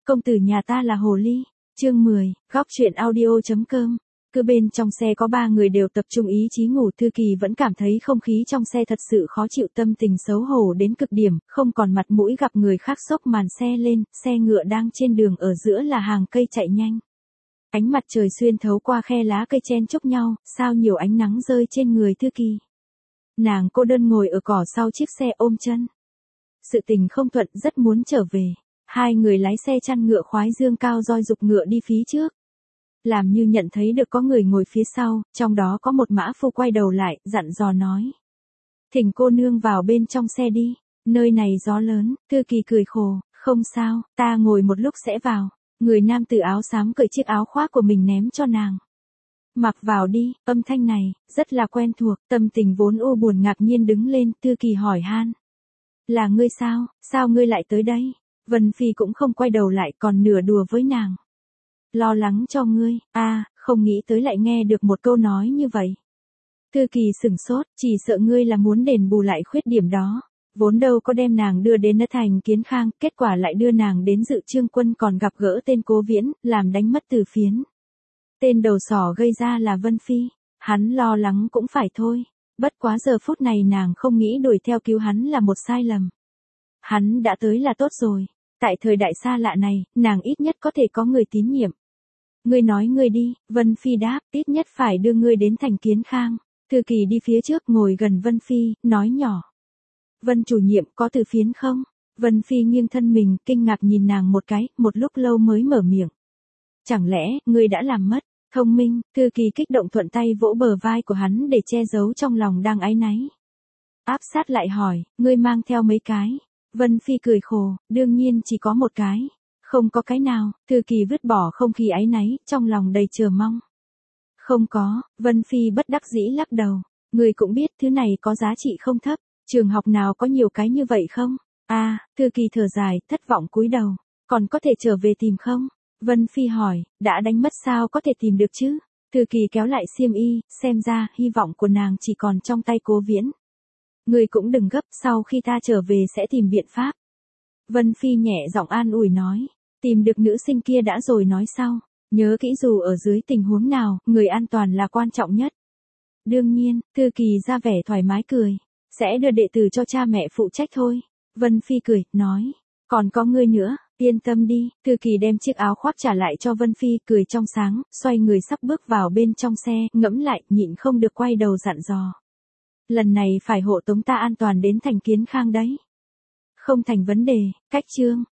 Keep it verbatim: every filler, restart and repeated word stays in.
công tử nhà ta là hồ ly. Chương mười, góc truyện audio chấm com. Cứ bên trong xe có ba người đều tập trung ý chí ngủ, Thư Kỳ vẫn cảm thấy không khí trong xe thật sự khó chịu, tâm tình xấu hổ đến cực điểm, không còn mặt mũi gặp người khác xốc màn xe lên, xe ngựa đang trên đường, ở giữa là hàng cây chạy nhanh. Ánh mặt trời xuyên thấu qua khe lá cây chen chúc nhau, sao nhiều ánh nắng rơi trên người Thư Kỳ. Nàng cô đơn ngồi ở cỏ sau chiếc xe ôm chân. Sự tình không thuận, rất muốn trở về. Hai người lái xe chăn ngựa khoái dương cao roi dục ngựa đi phía trước. Làm như nhận thấy được có người ngồi phía sau, trong đó có một mã phu quay đầu lại, dặn dò nói. Thỉnh cô nương vào bên trong xe đi, nơi này gió lớn. Thư Kỳ cười khổ, không sao, ta ngồi một lúc sẽ vào. Người nam tử áo xám cởi chiếc áo khoác của mình ném cho nàng. Mặc vào đi, âm thanh này, rất là quen thuộc, tâm tình vốn u buồn ngạc nhiên đứng lên, Thư Kỳ hỏi han. Là ngươi sao, sao ngươi lại tới đây? Vân Phi cũng không quay đầu lại, còn nửa đùa với nàng. Lo lắng cho ngươi, a à, không nghĩ tới lại nghe được một câu nói như vậy. Thư Kỳ sửng sốt, chỉ sợ ngươi là muốn đền bù lại khuyết điểm đó. Vốn đâu có đem nàng đưa đến thành Kiến Khang, kết quả lại đưa nàng đến Dự Trương Quân, còn gặp gỡ tên Cố Viễn, làm đánh mất từ phiến. Tên đầu sỏ gây ra là Vân Phi, hắn lo lắng cũng phải thôi. Bất quá giờ phút này nàng không nghĩ đuổi theo cứu hắn là một sai lầm. Hắn đã tới là tốt rồi. Tại thời đại xa lạ này, nàng ít nhất có thể có người tín nhiệm. Ngươi nói ngươi đi, Vân Phi đáp, ít nhất phải đưa ngươi đến thành Kiến Khang. Thư Kỳ đi phía trước ngồi gần Vân Phi, nói nhỏ. Vân chủ nhiệm có từ phiến không? Vân Phi nghiêng thân mình, kinh ngạc nhìn nàng một cái, một lúc lâu mới mở miệng. Chẳng lẽ, ngươi đã làm mất? Thông minh. Thư Kỳ kích động thuận tay vỗ bờ vai của hắn để che giấu trong lòng đang áy náy. Áp sát lại hỏi, ngươi mang theo mấy cái? Vân Phi cười khổ, đương nhiên chỉ có một cái. Không có cái nào. Thư Kỳ vứt bỏ không khí áy náy, trong lòng đầy chờ mong. Không có. Vân Phi bất đắc dĩ lắc đầu. Ngươi cũng biết thứ này có giá trị không thấp. Trường học nào có nhiều cái như vậy không? A, à, Thư Kỳ thở dài, thất vọng cúi đầu. Còn có thể trở về tìm không? Vân Phi hỏi, đã đánh mất sao có thể tìm được chứ? Thư Kỳ kéo lại xiêm y, xem ra, hy vọng của nàng chỉ còn trong tay Cố Viễn. Người cũng đừng gấp, sau khi ta trở về sẽ tìm biện pháp. Vân Phi nhẹ giọng an ủi nói, tìm được nữ sinh kia đã rồi nói sau. Nhớ kỹ dù ở dưới tình huống nào, người an toàn là quan trọng nhất. Đương nhiên, Thư Kỳ ra vẻ thoải mái cười. Sẽ đưa đệ tử cho cha mẹ phụ trách thôi. Vân Phi cười, nói, còn có ngươi nữa, yên tâm đi. Thư Kỳ đem chiếc áo khoác trả lại cho Vân Phi, cười trong sáng, xoay người sắp bước vào bên trong xe, ngẫm lại, nhịn không được quay đầu dặn dò. Lần này phải hộ tống ta an toàn đến thành Kiến Khang đấy. Không thành vấn đề. Cách chương.